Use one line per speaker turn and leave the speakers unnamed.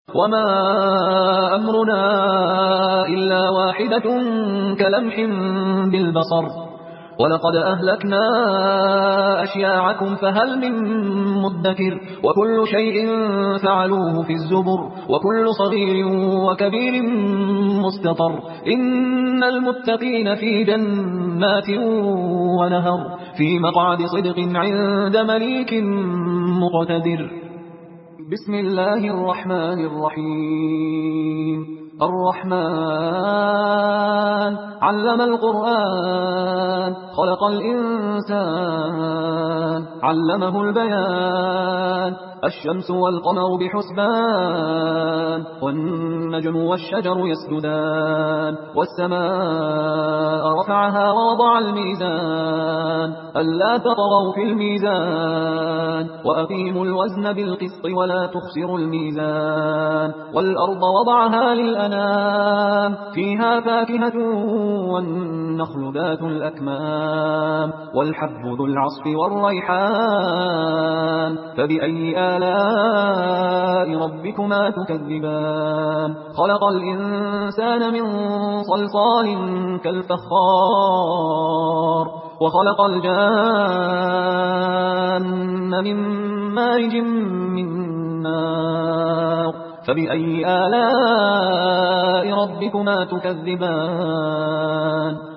وما أمرنا إلا واحدة كلمح بالبصر ولقد أهلكنا أشياعكم فهل من مدكر وكل شيء فعلوه في الزبر وكل صغير وكبير مستطر إن المتقين في جنات ونهر في مقعد صدق عند مليك مقتدر. بسم الله الرحمن الرحيم. الرحمن علم القرآن خلق الإنسان علمه البيان الشمس والقمر بحسبان والنجم والشجر يسجدان والسماء رفعها ووضع الميزان ألا تطغوا في الميزان وأقيموا الوزن بالقسط ولا تخسروا الميزان والأرض وضعها للأنام فيها فاكهة والنخل ذات الأكمام والحب ذو العصف والريحان فبأي آلاء ربكما تكذبان خلق الإنسان من صلصال كالفخار وخلق الجان من مارج من نار فبأي آلاء ربكما تكذبان